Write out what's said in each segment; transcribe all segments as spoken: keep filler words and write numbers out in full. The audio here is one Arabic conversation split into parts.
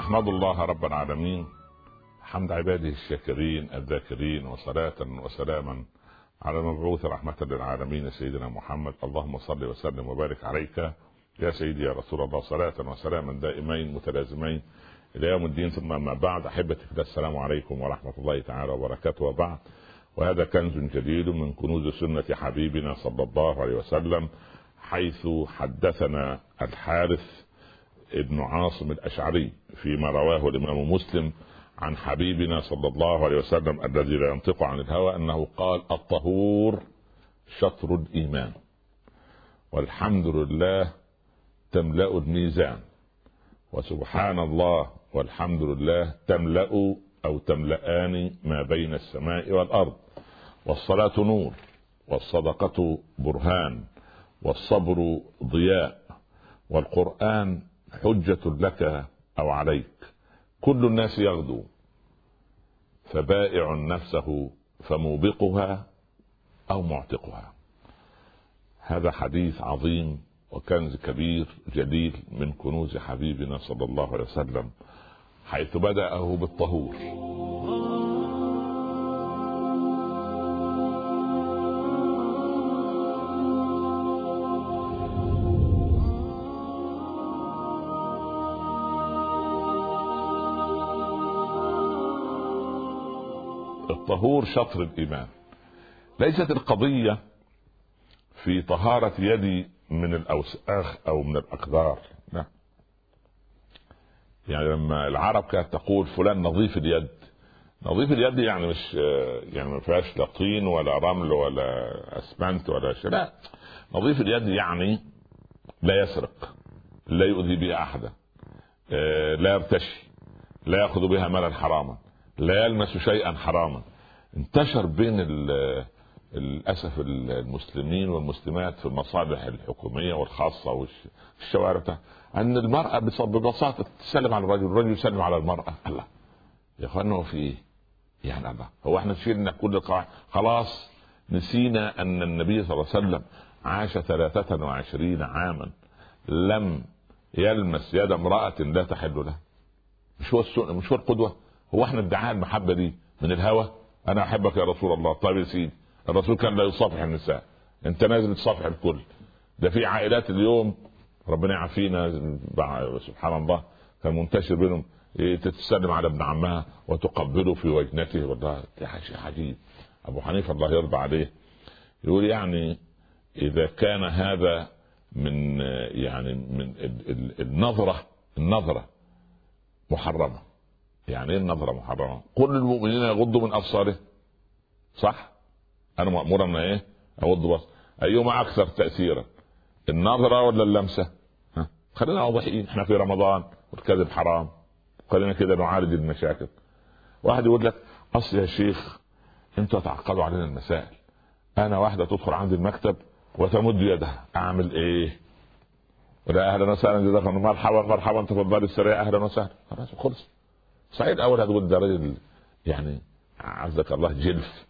أحمد الله رب العالمين حمد عباده الشاكرين الذاكرين، وصلاة وسلاما على المبعوث رحمة للعالمين سيدنا محمد. اللهم صل وسلم وبارك عليك يا سيدي يا رسول الله، صلاة وسلاما دائمين متلازمين إلى يوم الدين. ثم أما بعد، أحبتي في الله، السلام عليكم ورحمة الله تعالى وبركاته. وبعد، وهذا كنز جديد من كنوز سنة حبيبنا صلى الله عليه وسلم، حيث حدثنا الحارث ابن عاصم الأشعري فيما رواه الإمام مسلم عن حبيبنا صلى الله عليه وسلم الذي لا ينطق عن الهوى أنه قال: الطهور شطر الإيمان، والحمد لله تملأ الميزان، وسبحان الله والحمد لله تملأ أو تملأان ما بين السماء والأرض، والصلاة نور، والصدقة برهان، والصبر ضياء، والقرآن حجة لك أو عليك. كل الناس يغدو، فبائع نفسه فموبقها أو معتقها. هذا حديث عظيم وكنز كبير جليل من كنوز حبيبنا صلى الله عليه وسلم، حيث بدأه بالطهور. الطهور شطر الإيمان. ليست القضية في طهارة يدي من الأوساخ أو من الأقدار، لا. يعني لما العرب كانت تقول فلان نظيف اليد، نظيف اليد يعني مش يعني ما فيهاش لا طين ولا رمل ولا أسمنت ولا شيء، لا. نظيف اليد يعني لا يسرق، لا يؤذي بها أحدا، لا يرتشي، لا يأخذ بها مالا حراما، لا يلمس شيئا حراما. انتشر بين للأسف المسلمين والمسلمات في المصالح الحكومية والخاصة والشوارع أن المرأة ببساطة تسلم على الرجل، الرجل يسلم على المرأة. الله يا أخوانا، في إيه يعني؟ الله هو احنا شيلنا كل القواعد؟ خلاص نسينا أن النبي صلى الله عليه وسلم عاش ثلاثة وعشرين عاما لم يلمس يد امرأة لا تحل له. مش هو السنة، مش هو القدوة؟ هو احنا ادعاء المحبة دي من الهوى؟ أنا أحبك يا رسول الله. طيب يا سيدي، الرسول كان لا يصافح النساء، انت نازل تصافح الكل. ده في عائلات اليوم ربنا يعافينا سبحان الله كان منتشر بينهم تتسلم على ابن عمها وتقبله في وجنته. والله شيء عجيب. ابو حنيفه الله يرضى عليه يقول يعني اذا كان هذا من يعني من النظره النظره محرمه. يعني ايه النظره محرمه؟ كل المؤمنين يغضوا من ابصارهم، صح؟ انا مأمور ان ايه؟ اغض بصر. ايهما اكثر تأثيرا، النظرة ولا اللمسة؟ ها؟ خلينا واضحين، احنا في رمضان والكذب حرام، خلينا كده نعالج المشاكل. واحد يقول لك اصل يا شيخ انتوا تعقدوا علينا المسائل، انا واحدة تدخل عندي المكتب وتمد يدها، اعمل ايه؟ ولا اهلا وسهلا جزاك الله، مرحبا مرحبا تفضلي السريع، اهلا وسهلا، خلاص خلص. صحيح الاول هتقول ده راجل يعني عزك الله جلف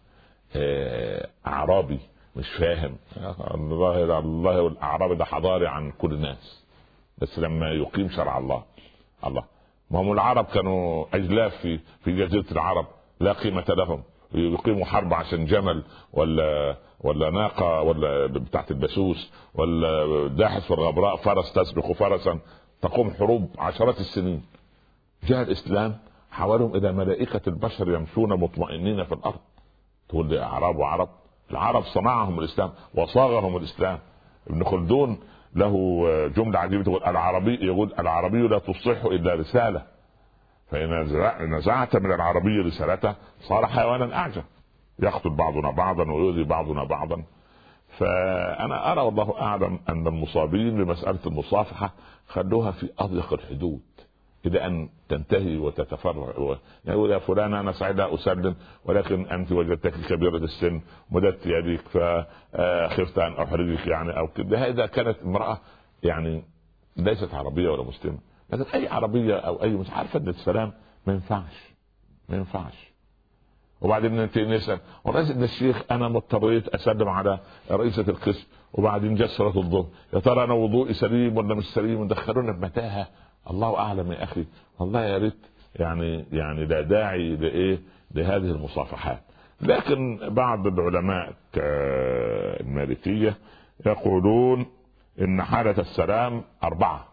اعرابي مش فاهم. الله الله الاعرابي ده حضاري عن كل الناس، بس لما يقيم شرع الله الله ما هم العرب كانوا اجلاف في في جزيره العرب لا قيمه لهم، يقيموا حرب عشان جمل ولا ولا ناقه ولا بتاعت البسوس ولا داحس في الغبراء فرس تسبق فرسا، تقوم حروب عشرات السنين. جاء الاسلام حولهم الى ملائكه البشر يمشون مطمئنين في الارض. تقول لي اعراب وعرب؟ العرب صنعهم الاسلام وصاغهم الاسلام. ابن خلدون له جمله عجيبه تقول العربي يقول العربي لا تصح الا رساله، فان نزعت من العربي رسالته صار حيوانا اعجب، يقتل بعضنا بعضا ويؤذي بعضنا بعضا. فانا ارى والله اعلم ان المصابين بمساله المصافحه خلوها في اضيق الحدود إلى أن تنتهي وتتفرع و... يقول يا فلان أنا سعيد أسلم ولكن أنت وجدتك كبيرة السن مددت يديك فخفت أن أحرجك يعني أو كده. هذا كانت امرأة يعني ليست عربية ولا مسلمة، لكن أي عربية أو أي مش عارفة أن السلام ما ينفعش ما ينفعش. وبعدين انت نسأل ورئيس الشيخ انا مضطريت اسلم على رئيسة القسم وبعدين جت صلاة الظهر، يا ترى انا وضوئي سليم ولا مش سليم؟ ندخلونا بمتاهة الله اعلم يا اخي، والله يا ريت يعني يعني لا داعي لايه لهذه المصافحات. لكن بعض العلماء المالكية يقولون ان حالة السلام اربعة: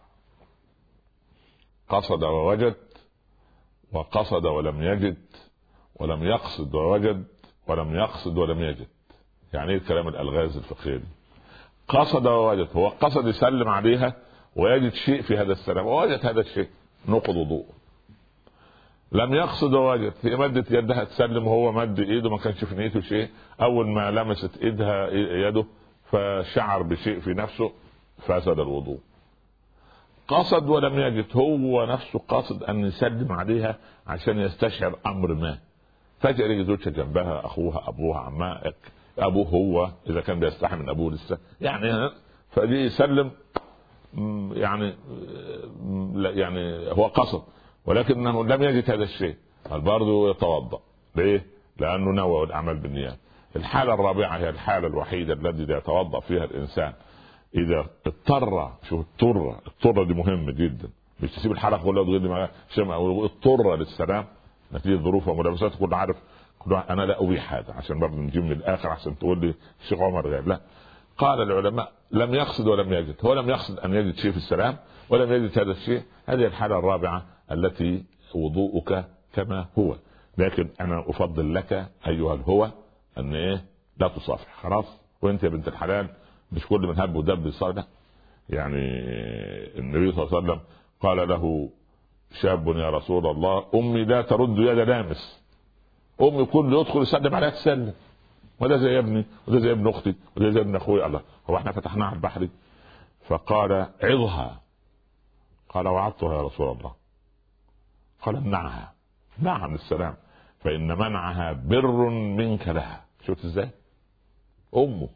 قصد ووجد، وقصد ولم يجد، ولم يقصد ووجد، ولم يقصد ولم يجد. يعني ايه الكلام الالغاز الفقهي دي؟ قصد ووجد، هو قصد يسلم عليها ويجد شيء في هذا السلام ووجد هذا الشيء، نقض وضوء. لم يقصد ووجد، هي مدت يدها تسلم وهو مد ايده ما كانش في نيته شيء، اول ما لمست ايدها يده فشعر بشيء في نفسه فسد الوضوء. قصد ولم يجد، هو نفسه قصد ان يسلم عليها عشان يستشعر امر ما، فجأة يجي زوجها جنبها، اخوها، ابوها، عمها، ابوه هو اذا كان بيستحي من ابوه لسه يعني، فدي يسلم يعني يعني هو قصد ولكنه لم يجد هذا الشيء، قال برضه يتوضا. ليه؟ لانه نوى الاعمال بالنيات. الحاله الرابعه هي الحاله الوحيده التي يتوضا فيها الانسان اذا اضطر. شوف اضطر، اضطر دي مهمه جدا، مش تسيب الحلقه كلها تغير ما شمع، اضطر للسلام نتيجه ظروف وملابسات. تكون عارف انا لا ابيح هذا عشان برضه نجيب من الاخر عشان تقول لي الشيخ عمر غير. لا، قال العلماء لم يقصد ولم يجد، هو لم يقصد ان يجد شيء في السلام ولم يجد هذا الشيء، هذه الحاله الرابعه التي وضوءك كما هو. لكن انا افضل لك ايها الهوى ان ايه لا تصافح خلاص. وانت يا بنت الحلال مش كل من هب ودب يصافح. يعني النبي صلى الله عليه وسلم قال له شاب يا رسول الله امي لا ترد يد لامس، امي كل يدخل يسلم عليها تسلم، وده زي ابني وده زي ابن اختي وده زي ابن اخوي. الله، هو احنا فتحناها على البحر؟ فقال عظها. قال وعظتها يا رسول الله. قال امنعها، منعها من السلام، فان منعها بر منك لها. شفت ازاي؟ امه.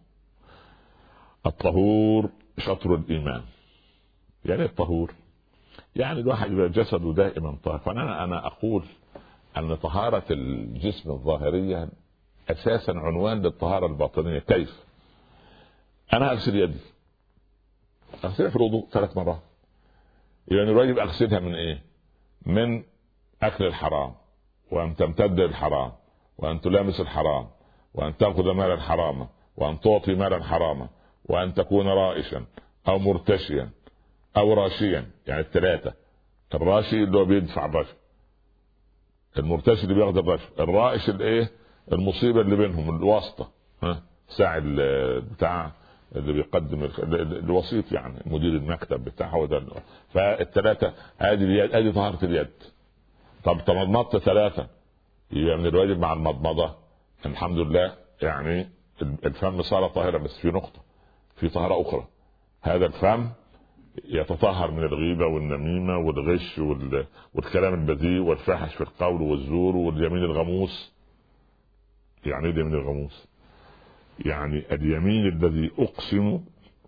الطهور شطر الايمان. يعني الطهور يعني الواحد يبقى جسده دائما طاهر. فانا انا اقول ان طهارة الجسم الظاهرية اساسا عنوان للطهارة الباطنية. كيف؟ انا اغسل يدي، اغسلها في الوضوء ثلاث مرات، يعني الواجب اغسلها من ايه؟ من اكل الحرام، وان تمتد الحرام، وان تلامس الحرام، وان تاخذ مالا حراما، وان تعطي مالا حراما، وان تكون رائشا او مرتشيا او راشيا. يعني الثلاثة: الراشي اللي هو بيدفع الرشوة، المرتشي اللي بياخذ الرشوة، الرائش الايه المصيبة اللي بينهم الواسطة، ها ساعد بتاع اللي بيقدم الوسيط يعني مدير المكتب بتاعه ده. فالثلاثة هذه اليد، هذه طهارة اليد. طب تمضمضت ثلاثة، يبقى من الواجب مع المضمضة الحمد لله يعني الفم صار طاهرا. بس في نقطة، في طهارة أخرى، هذا الفم يتطهر من الغيبة والنميمة والغش والكلام البذيء والفاحش في القول والزور واليمين الغموس. يعني ايه اليمين الغموس؟ يعني اليمين الذي أقسم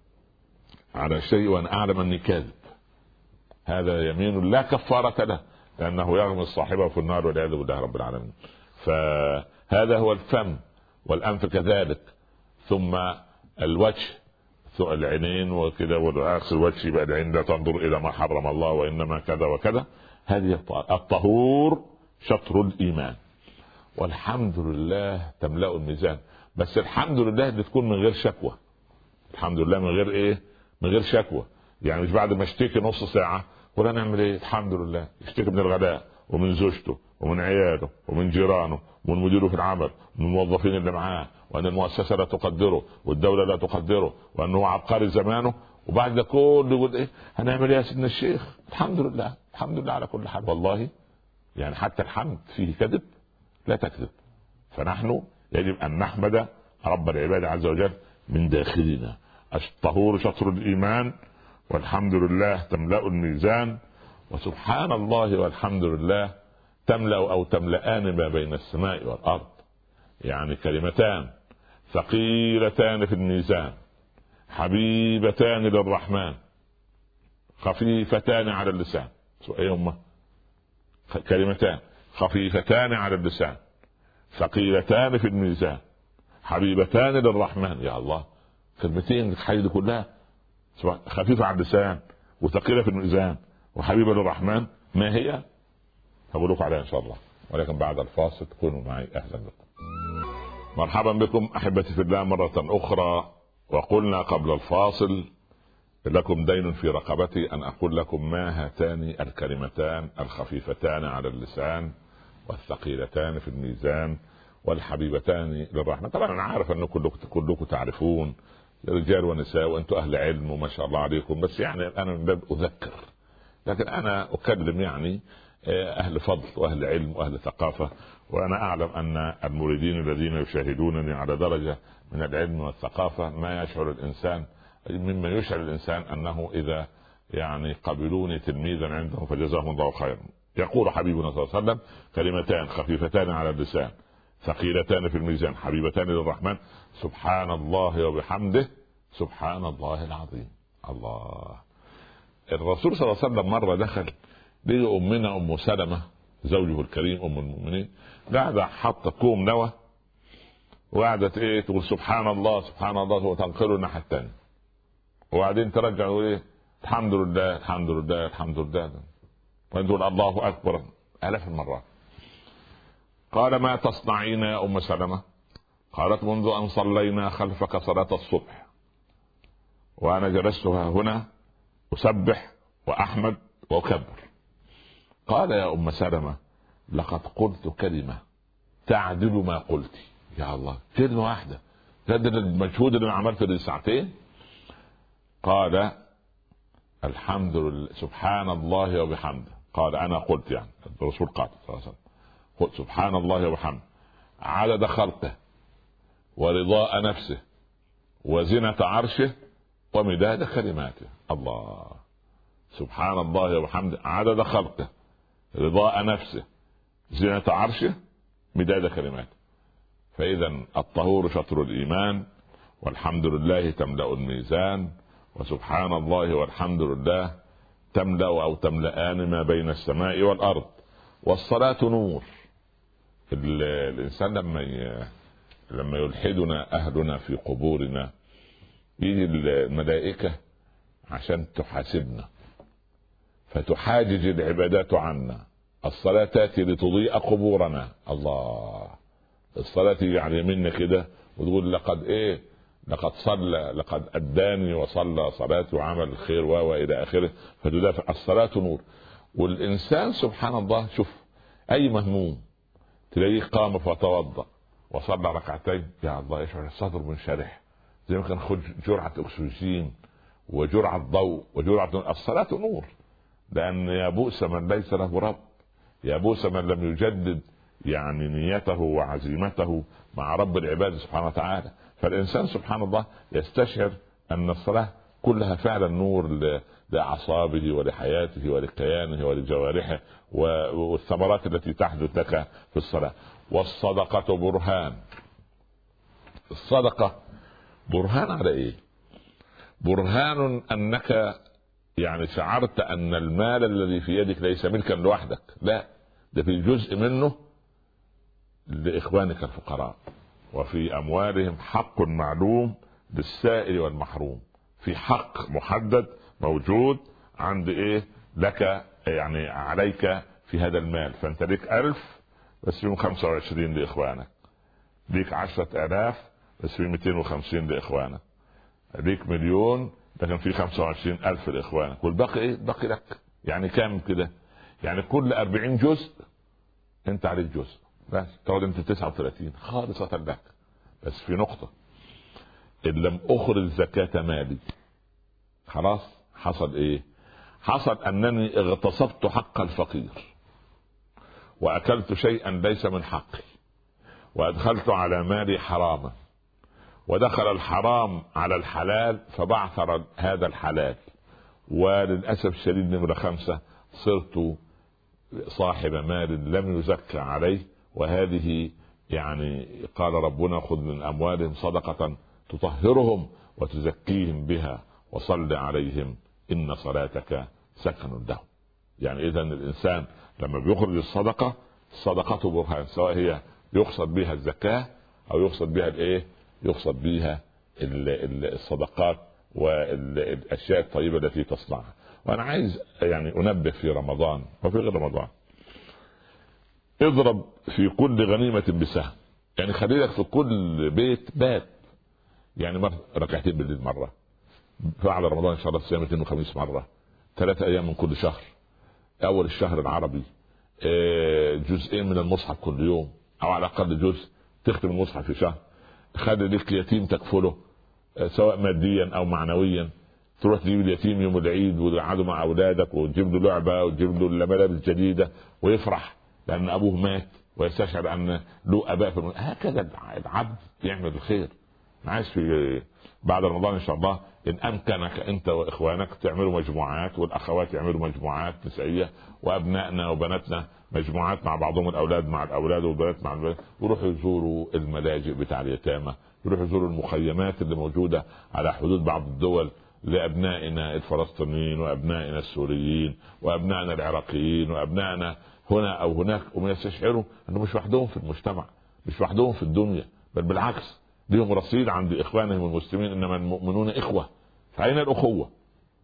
على شيء وأن أعلم أني كاذب، هذا يمين لا كفارة له لأنه يغمس صاحبه في النار والعياذ بالله رب العالمين. فهذا هو الفم، والأنف كذلك، ثم الوجه، ثم العينين وكذا، والآخر الوجه يبقى العين لا تنظر إلى ما حرم الله وإنما كذا وكذا. هذه الطهور شطر الإيمان، والحمد لله تملأ الميزان. بس الحمد لله دي تكون من غير شكوى. الحمد لله من غير ايه؟ من غير شكوى. يعني مش بعد ما اشتكي نص ساعة ولا نعمل ايه الحمد لله، يشتكي من الغداء ومن زوجته ومن عياله ومن جيرانه ومن مديره في العمل ومن الموظفين اللي معاه، وان المؤسسة لا تقدره والدولة لا تقدره وانه عبقري زمانه، وبعد ده كله يقول ايه هنعمل ايه يا سيدنا الشيخ؟ الحمد لله، الحمد لله على كل حال. والله يعني حتى الحمد فيه كذب، لا تكذب. فنحن يجب أن نحمد رب العباد عز وجل من داخلنا. الطهور شطر الإيمان، والحمد لله تملأ الميزان، وسبحان الله والحمد لله تملأ أو تملأان ما بين السماء والأرض. يعني كلمتان ثقيلتان في الميزان، حبيبتان للرحمن، خفيفتان على اللسان. ايه هما؟ كلمتان خفيفتان على اللسان، ثقيلتان في الميزان، حبيبتان للرحمن. يا الله، كلمتين الحاجة دي كلها خفيفة على اللسان وثقيلة في الميزان وحبيبة للرحمن ما هي؟ هقول لكم عليها إن شاء الله، ولكن بعد الفاصل تكونوا معي. أهلا بكم، مرحبا بكم أحبتي في الله مرة أخرى. وقلنا قبل الفاصل لكم دين في رقبتي أن أقول لكم ما هاتان الكلمتان الخفيفتان على اللسان والثقيلتان في الميزان والحبيبتان للرحمة. طبعا أنا عارف أن كلكم كلكم تعرفون، رجال ونساء، وأنتم أهل علم وما شاء الله عليكم، بس يعني أنا من باب أذكر، لكن أنا أكلم يعني أهل فضل وأهل علم وأهل ثقافة. وأنا أعلم أن المريدين الذين يشاهدونني على درجة من العلم والثقافة ما يشعر الإنسان مما يشعر الإنسان أنه إذا يعني قبلوني تلميذا عندهم فجزاهم الله خيرا. يقول حبيبنا صلى الله عليه وسلم: كلمتان خفيفتان على اللسان ثقيلتان في الميزان حبيبتان للرحمن، سبحان الله وبحمده سبحان الله العظيم. الله. الرسول صلى الله عليه وسلم مرة دخل لقى أمنا أم سلمة زوجه الكريم أم المؤمنين قاعدة حاطة كوم نوى وقعدت إيه تقول سبحان الله سبحان الله وتنقله الناحية الثانية، وبعدين ترجع تقول إيه الحمد لله الحمد لله الحمد لله، وتقول الله أكبر آلاف المرات. قال: ما تصنعين يا أم سلمة؟ قالت: منذ أن صلينا خلفك صلاة الصبح وأنا جلستها هنا أسبح وأحمد وأكبر. قال: يا أم سلمة لقد قلت كلمة تعدل ما قلت. يا الله، كلمة واحدة تعدل المجهود اللي عملته لساعتين. قال: الحمد لله سبحان الله وبحمده. قال: أنا قلت، يعني الرسول قال صلى الله عليه وسلم قلت سبحان الله وبحمده عدد خلقه ورضاء نفسه وزنة عرشه ومداد كلماته. الله. سبحان الله وبحمده عدد خلقه رضاء نفسه زنة عرشه مداد كلماته. فإذا الطهور شطر الإيمان، والحمد لله تملأ الميزان، وسبحان الله والحمد لله تملأ أو تملأان ما بين السماء والأرض. والصلاة نور. الإنسان لما لما يلحدنا أهلنا في قبورنا يجي الملائكة عشان تحاسبنا فتحاجج العبادات عنا. الصلاة تأتي لتضيء قبورنا. الله. الصلاة يعني منا كده وتقول لقد ايه لقد صلى لقد أداني وصلى صلاتي وعمل الخير وإلى آخره، فتدافع. الصلاة نور. والإنسان سبحان الله شوف أي مهموم تلاقيه قام فتوضأ وصلى ركعتين، يا الله يشعر الصدر منشرح زي ما كان خد جرعة أكسجين وجرعة ضوء وجرعة. الصلاة نور. لأن يا بؤس من ليس له رب، يا بؤس من لم يجدد يعني نيته وعزيمته مع رب العباد سبحانه وتعالى. فالإنسان سبحان الله يستشعر أن الصلاة كلها فعلا نور لأعصابه ولحياته ولكيانه ولجوارحه والثمرات التي تحدث لك في الصلاة. والصدقة برهان. الصدقة برهان على إيه؟ برهان أنك يعني شعرت أن المال الذي في يدك ليس ملكا لوحدك، لا، ده في جزء منه لإخوانك الفقراء، وفي أموالهم حق معلوم للسائل والمحروم. في حق محدد موجود عند إيه لك يعني عليك في هذا المال. فأنت ليك ألف بس فيهم خمسة وعشرين لإخوانك، ليك عشرة آلاف بس فيهم مئتين وخمسين لإخوانك، ليك مليون لكن في خمسة وعشرين ألف لإخوانك، والباقي إيه؟ باقي لك. يعني كام كده؟ يعني كل أربعين جزء أنت عليك جزء بس، تقعد أنت تسعة وثلاثين خالصة لك. بس في نقطة: إن لم أخرج زكاة مالي خلاص حصل إيه؟ حصل أنني اغتصبت حق الفقير وأكلت شيئا ليس من حقي وأدخلت على مالي حراما، ودخل الحرام على الحلال فبعثر هذا الحلال. وللأسف الشديد نمرة خمسة صرت صاحب مال لم يزكى عليه. وهذه يعني قال ربنا: خذ من أموالهم صدقة تطهرهم وتزكيهم بها وصل عليهم إن صلاتك سكن لهم. يعني إذا الإنسان لما بيخرج الصدقة، الصدقة برهان، سواء هي يقصد بها الزكاة أو يقصد بها الإيه؟ يقصد بها الصدقات والأشياء الطيبة التي تصنعها. وانا عايز يعني انبه في رمضان وفي غير رمضان، اضرب في كل غنيمة بسهم. يعني خلي لك في كل بيت بات يعني مرة ركعتين بالليل، مرة بعد رمضان ان شاء الله صيام اثنين وخميس مرة، ثلاثة ايام من كل شهر، اول الشهر العربي جزئين من المصحف كل يوم او على الاقل جزء تختم المصحف في شهر. خلي لك يتيم تكفله سواء ماديا او معنويا، تروح تجيب اليتيم يوم العيد وتقعدوا مع اولادك وتجيب له لعبه وتجيب له ملابس جديده ويفرح لان ابوه مات ويستشعر ان له اباء في الم... هكذا العبد يعمل الخير. عايز في بعد رمضان ان شاء الله ان امكنك انت واخوانك تعملوا مجموعات، والاخوات يعملوا مجموعات نسائيه، وابنائنا وبناتنا مجموعات مع بعضهم، الاولاد مع الاولاد والبنات مع البنات، ويروحوا يزوروا الملاجئ بتاع اليتامى، يروحوا يزوروا المخيمات اللي موجوده على حدود بعض الدول لابنائنا الفلسطينيين وابنائنا السوريين وابنائنا العراقيين وابنائنا هنا او هناك، وما يستشعروا انهم مش وحدهم في المجتمع، مش وحدهم في الدنيا، بل بالعكس لهم رصيد عند اخوانهم المسلمين، انما المؤمنون اخوه. فاين الاخوه؟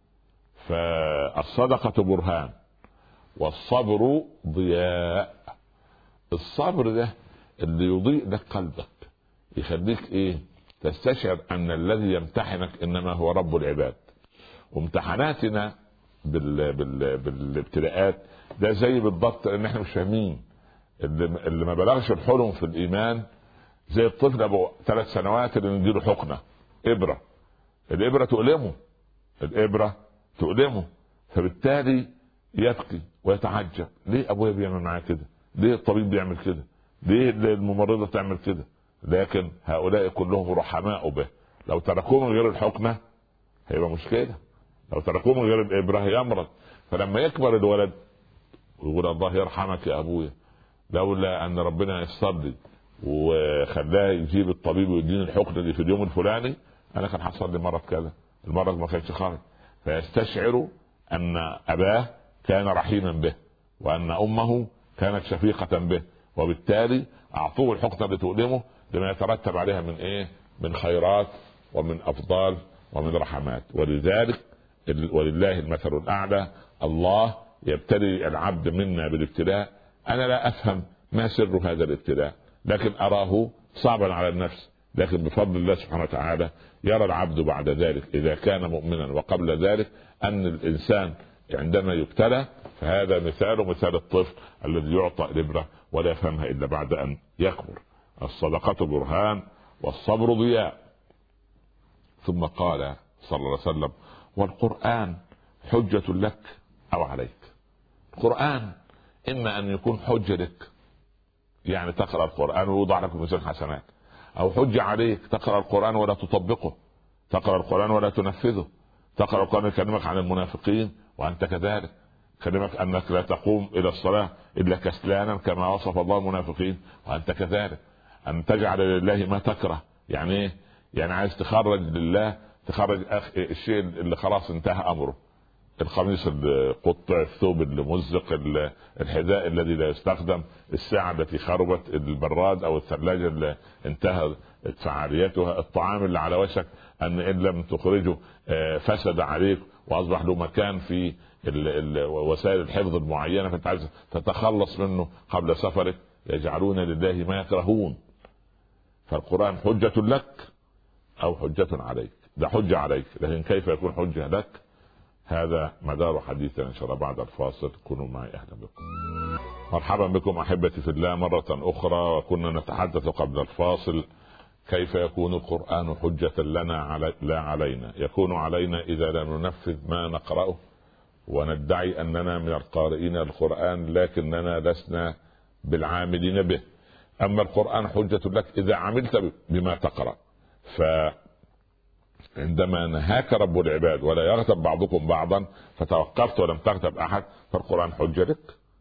فالصدقه برهان والصبر ضياء. الصبر ده اللي يضيء لك قلبك، يخليك ايه؟ تستشعر ان الذي يمتحنك انما هو رب العباد. وامتحاناتنا بال... بال... بالابتلاءات ده زي بالضبط ان احنا مش فاهمين. اللي... اللي ما بلغش الحلم في الايمان زي الطفل ابو ثلاث سنوات اللي نديله حقنه ابره، الابره تؤلمه، الابره تؤلمه، فبالتالي يبكي ويتعجب ليه ابويا بيعمل معايا كده؟ ليه الطبيب بيعمل كده؟ ليه الممرضه تعمل كده؟ لكن هؤلاء كلهم رحماء به. لو تركوه من غير الحقنه هيبقى مشكله، لو تركوه من غير الابره يمرض. فلما يكبر الولد ويقول الله يرحمك يا ابويا، لولا ان ربنا يسر لي وخلاه يجيب الطبيب ويديني الحقنه دي في اليوم الفلاني انا كان حصل لي مرض كذا، المرض ما كانش خارج. فيستشعر ان اباه كان رحيما به وان امه كانت شفيقه به، وبالتالي اعطوه الحقنه لتؤلمه لما يترتب عليها من ايه؟ من خيرات ومن افضال ومن رحمات. ولذلك ولله المثل الاعلى، الله يبتلي العبد منا بالابتلاء. انا لا افهم ما سر هذا الابتلاء، لكن اراه صعبا على النفس، لكن بفضل الله سبحانه وتعالى يرى العبد بعد ذلك اذا كان مؤمنا وقبل ذلك ان الانسان عندما يبتلى فهذا مثال مثال الطفل الذي يعطى الابره ولا يفهمها الا بعد ان يكبر. الصدقه برهان والصبر ضياء. ثم قال صلى الله عليه وسلم: والقرآن حجة لك أو عليك. القرآن إما أن يكون حجة لك، يعني تقرأ القرآن ويوضع لك ميزان حسنات، أو حجة عليك تقرأ القرآن ولا تطبقه، تقرأ القرآن ولا تنفذه، تقرأ القرآن يكلمك عن المنافقين وأنت كذلك، يكلمك أنك لا تقوم إلى الصلاة إلا كسلانا كما وصف الله المنافقين وأنت كذلك، أن تجعل لله ما تكره. يعني إيه؟ يعني عايز تخرج لله، تخرج أخ الشيء اللي خلاص انتهى أمره، القميص اللي قطع، الثوب اللي مزق، الحذاء الذي لا يستخدم، الساعة التي خربت، البراد أو الثلاجة اللي انتهى فعاليتها، الطعام اللي على وشك أن إن لم تخرجه فسد عليك وأصبح له مكان في وسائل الحفظ المعينة فأنت عايز تتخلص منه قبل سفرك. يجعلون لله ما يكرهون. فالقرآن حجة لك أو حجة عليك. ده حجة عليك، لكن كيف يكون حجة لك؟ هذا مدار حديثنا إن شاء الله بعد الفاصل. كونوا معي. أهلا بكم، مرحبا بكم أحبتي في الله مرة أخرى. وكنا نتحدث قبل الفاصل كيف يكون القرآن حجة لنا علي لا علينا. يكون علينا إذا لا ننفذ ما نقرأه وندعي أننا من القارئين القرآن لكننا لسنا بالعاملين به. أما القرآن حجة لك إذا عملت بما تقرأ. فعندما نهاك رب العباد ولا يغتب بعضكم بعضا فتوقفت ولم تغتب أحد فالقرآن حجة لك.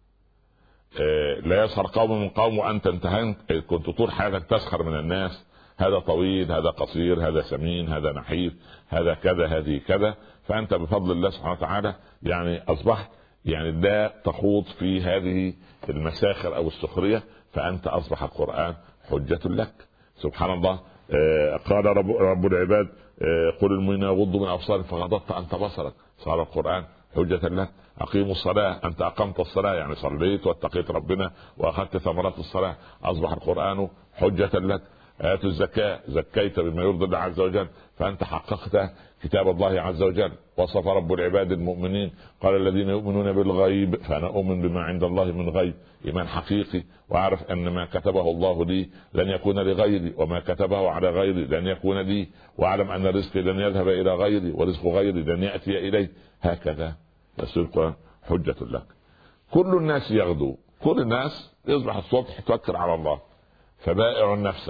لا يسخر قوم من قوم وأنت انتهيت، كنت طول حياتك تسخر من الناس، هذا طويل، هذا قصير، هذا سمين، هذا نحيف، هذا كذا، هذه كذا، فأنت بفضل الله سبحانه وتعالى يعني أصبحت يعني لا تخوض في هذه المساخر أو السخرية، فأنت أصبح القرآن حجة لك. سبحان الله. آه قال رب, رب العباد: آه قل المؤمنين يغضوا من أبصارهم فغضضت أنت بصرك. صار القرآن حجة لك. أقيموا الصلاة، أنت أقمت الصلاة يعني صليت واتقيت ربنا وأخذت ثمرات الصلاة، أصبح القرآن حجة لك. آتوا الزكاة، زكيت بما يرضي الله عز وجل، فأنت حققت كتاب الله عز وجل. وصف رب العباد المؤمنين قال الذين يؤمنون بالغيب، فأنا أؤمن بما عند الله من غيب، إيمان حقيقي، وأعرف أن ما كتبه الله لي لن يكون لغيري، وما كتبه على غيري لن يكون لي، وأعلم أن رزقي لن يذهب إلى غيري، ورزق غيري لن يأتي إلي. هكذا يصير القرآن حجة لك. كل الناس يغدو، كل الناس يصبح الصبح توكل على الله، فبائع نفسه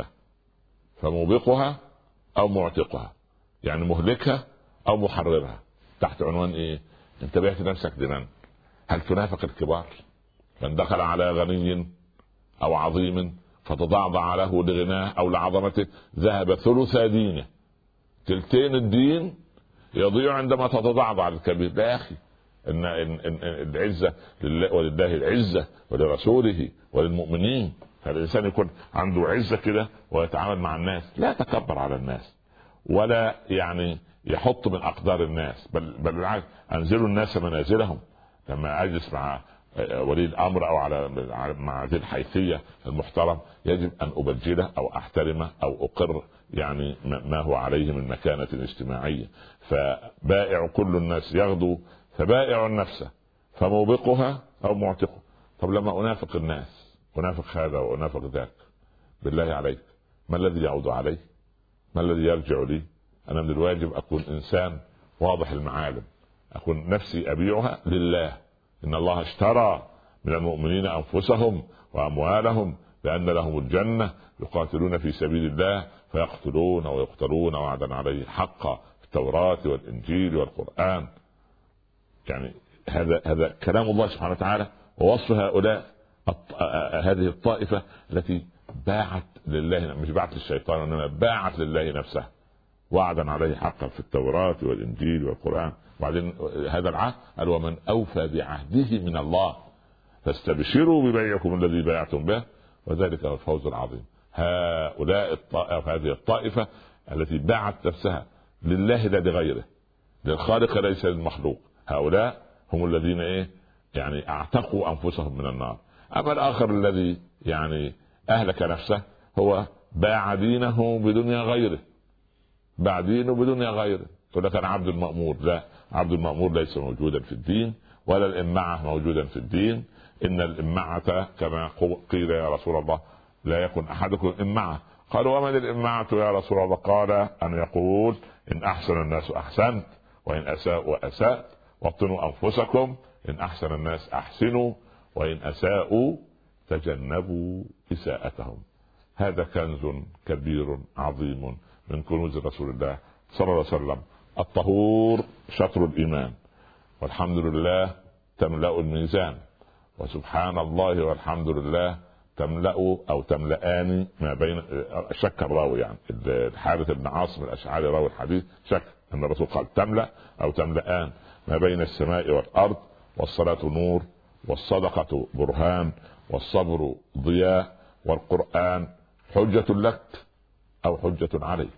فموبقها أو معتقها، يعني مهلكها أو محررها. تحت عنوان إيه؟ أنت بعت نفسك لمن؟ هل تنافق الكبار؟ من دخل على غني أو عظيم فتضعضع له لغناه أو لعظمته ذهب ثلث دينه، تلتين الدين يضيع عندما تتضعضع الكبير. لا يا أخي، إن, إن, إن العزة لله ولله العزة ولرسوله وللمؤمنين. فالإنسان يكون عنده عزة كده ويتعامل مع الناس، لا يتكبر على الناس ولا يعني يحط من أقدار الناس، بل بل بالعكس أنزلوا الناس منازلهم. لما أجلس مع ولي الأمر أو على مع ذي الحيثية المحترم يجب أن أبجله أو أحترمه أو أقر يعني ما هو عليه من مكانة اجتماعية. فبائع كل الناس يغدو، فبائع نفسه فموبقها أو معتقه. طب لما أنافق الناس، أنافق هذا وأنافق ذاك، بالله عليك ما الذي يعود علي؟ ما الذي يرجع لي؟ أنا من الواجب أكون إنسان واضح المعالم، أكون نفسي أبيعها لله. إن الله اشترى من المؤمنين أنفسهم وأموالهم بأن لهم الجنة يقاتلون في سبيل الله فيقتلون ويقتلون وعدا عليه حقا في التوراة والإنجيل والقرآن. يعني هذا هذا كلام الله سبحانه وتعالى ووصف هؤلاء هذه الطائفة التي باعت لله، مش باعت للشيطان إنما باعت لله نفسها، وعدا عليه حقا في التوراة والإنجيل والقرآن. وبعدين هذا العهد قال ومن أوفى بعهده من الله فاستبشروا ببيعكم الذي بايعتم به وذلك هو الفوز العظيم. هؤلاء الطائفة، هذه الطائفة التي باعت نفسها لله لا لغيره، للخالق ليس للمخلوق، هؤلاء هم الذين ايه يعني اعتقوا انفسهم من النار. اما الاخر الذي يعني اهلك نفسه هو باع دينه بدنيا غيره، باع دينه بدنيا غيره. تقول لك انا عبد المأمور، لا، عبد المأمور ليس موجودا في الدين، ولا الإمعة موجودا في الدين. إن الإمعة كما قيل يا رسول الله لا يكن أحدكم إمعة. قالوا ومن الإمعة يا رسول الله؟ قال أن يقول إن أحسن الناس أحسنت وإن أساءوا أسأت، وابطنوا أنفسكم، إن أحسن الناس أحسنوا وإن أساءوا تجنبوا إساءتهم. هذا كنز كبير عظيم من كنوز رسول الله صلى الله عليه وسلم. الطهور شطر الإيمان، والحمد لله تملأ الميزان، وسبحان الله والحمد لله تملأ أو تملأان ما بين، شك الراوي يعني الحارث بن عاصم الأشعري راوي الحديث شك أن الرسول قال تملأ أو تملأان ما بين السماء والأرض. والصلاة نور، والصدقة برهان، والصبر ضياء، والقرآن حجة لك أو حجة عليك.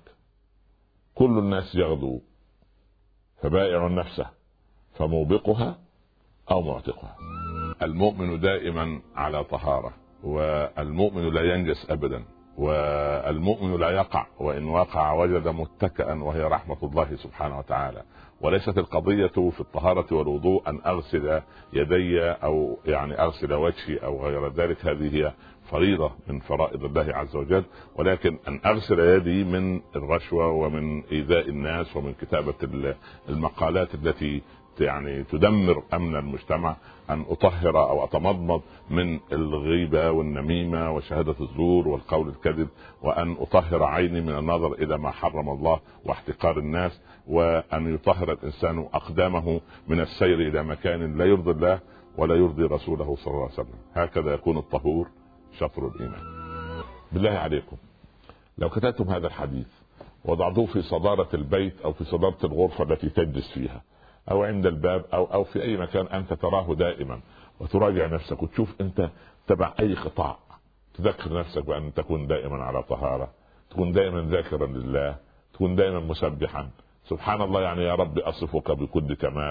كل الناس يغدو، فبائع نفسه فموبقها أو معتقها. المؤمن دائما على طهارة، والمؤمن لا ينجس أبدا، والمؤمن لا يقع، وإن وقع وجد متكئا وهي رحمة الله سبحانه وتعالى. وليست القضية في الطهارة والوضوء أن أغسل يدي أو يعني أغسل وجهي أو غير ذلك، هذه هي فريضة من فرائض الله عز وجل، ولكن أن أغسل يدي من الرشوة ومن إيذاء الناس ومن كتابة المقالات التي يعني تدمر أمن المجتمع، أن أطهر أو أتمضمض من الغيبة والنميمة وشهادة الزور والقول الكذب، وأن أطهر عيني من النظر إلى ما حرم الله واحتقار الناس، وأن يطهر الإنسان أقدامه من السير إلى مكان لا يرضي الله ولا يرضي رسوله صلى الله عليه وسلم. هكذا يكون الطهور شطر الإيمان. بالله عليكم لو كتبتم هذا الحديث وضعتوه في صدارة البيت أو في صدارة الغرفة التي تجلس فيها أو عند الباب أو أو في أي مكان أنت تراه دائما، وتراجع نفسك وتشوف أنت تبع أي قطاع، تذكر نفسك بأن تكون دائما على طهارة، تكون دائما ذاكرا لله، تكون دائما مسبحا. سبحان الله، يعني يا رب أصفك بكل كمال،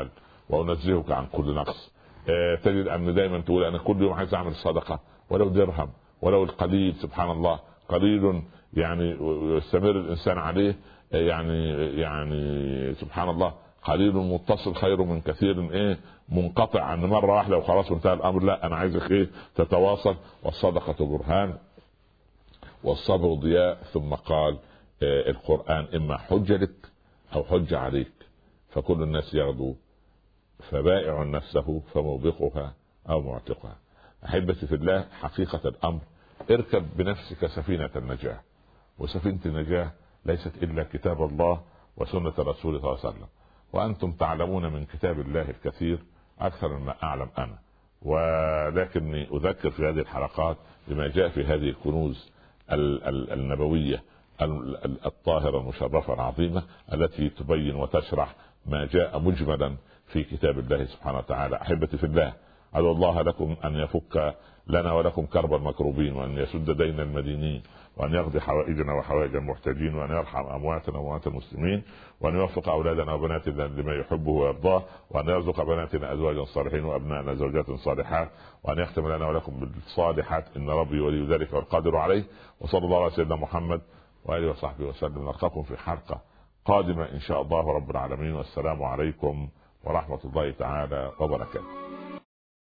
وانزهك عن كل نقص. آه تجد ان دائما تقول انا كل يوم عايز اعمل صدقه ولو درهم ولو القليل. سبحان الله، قليل يعني يستمر الانسان عليه، يعني يعني سبحان الله، قليل متصل خير من كثير ايه منقطع عن مره واحده وخلاص انتهى الامر. لا، انا عايزك ايه تتواصل. والصدقه برهان والصبر ضياء. ثم قال آه القرآن إما حجة لك أو حجة عليك، فكل الناس يغدو فبائع نفسه فموبقها أو معتقها. أحبتي في الله، حقيقة الأمر اركب بنفسك سفينة النجاة، وسفينة النجاة ليست إلا كتاب الله وسنة رسوله صلى الله عليه وسلم، وأنتم تعلمون من كتاب الله الكثير أكثر مما أعلم أنا، ولكني أذكر في هذه الحلقات بما جاء في هذه الكنوز النبوية الطاهرة المشرفة العظيمة التي تبين وتشرح ما جاء مجملا في كتاب الله سبحانه وتعالى. أحبتي في الله، أدعو الله لكم أن يفك لنا ولكم كرب المكروبين، وأن يسد دين المدينين، وأن يقضي حوائجنا وحوائج المحتاجين، وأن يرحم أمواتنا وأموات المسلمين، وأن يوفق أولادنا وبناتنا لما يحبه ويرضاه، وأن يرزق بناتنا أزواجا صالحين وأبنائنا زوجات صالحات، وأن يختم لنا ولكم بالصالحات إن ربي ولي ذلك والقادر عليه. وصلى الله على سيدنا محمد وآله وصحبه وسلم. نلقاكم في حلقة قادمة إن شاء الله رب العالمين، والسلام عليكم ورحمة الله تعالى وبركاته.